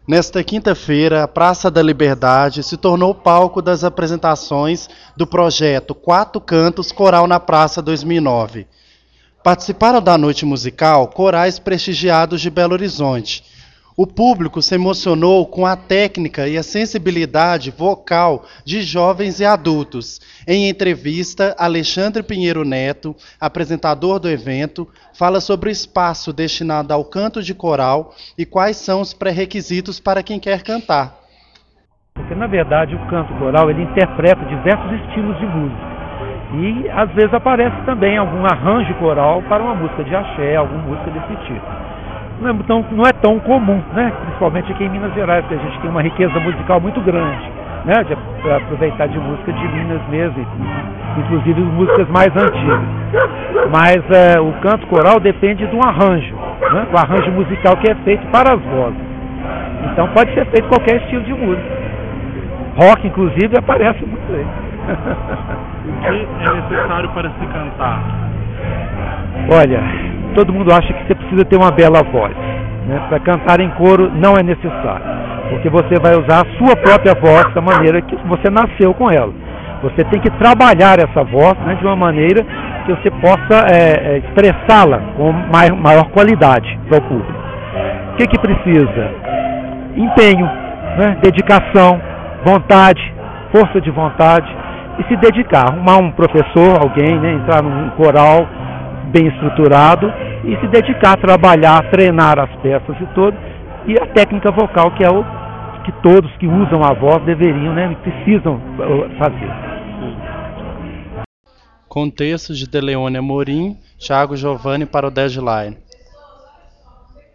Nesta quinta-feira, a Praça da Liberdade se tornou palco das apresentações do projeto Quatro Cantos Coral na Praça 2009. Participaram da noite musical corais prestigiados de Belo Horizonte. O público se emocionou com a técnica e a sensibilidade vocal de jovens e adultos. Em entrevista, Alexandre Pinheiro Neto, apresentador do evento, fala sobre o espaço destinado ao canto de coral e quais são os pré-requisitos para quem quer cantar. Porque, na verdade, o canto coral ele interpreta diversos estilos de música. E, às vezes, aparece também algum arranjo coral para uma música de axé, alguma música desse tipo. Não é tão comum, né? Principalmente aqui em Minas Gerais, porque a gente tem uma riqueza musical muito grande, né? De aproveitar de música de Minas mesmo, inclusive músicas mais antigas. Mas o canto coral depende de um arranjo, né? O arranjo musical que é feito para as vozes. Então pode ser feito qualquer estilo de música. Rock, inclusive, aparece muito aí. O que é necessário para se cantar? Olha, todo mundo acha que você precisa ter uma bela voz, né? Para cantar em coro não é necessário, porque você vai usar a sua própria voz da maneira que você nasceu com ela. Você tem que trabalhar essa voz, né, de uma maneira que você possa expressá-la com maior qualidade para o público. O que precisa? Empenho, né? Dedicação, vontade, força de vontade e se dedicar, arrumar um professor, alguém, né, entrar num coral bem estruturado e se dedicar a trabalhar, treinar as peças e tudo, e a técnica vocal, que é o que todos que usam a voz deveriam, né, precisam fazer. Com textos de Deleone Amorim, Thiago Giovanni para o Deadline.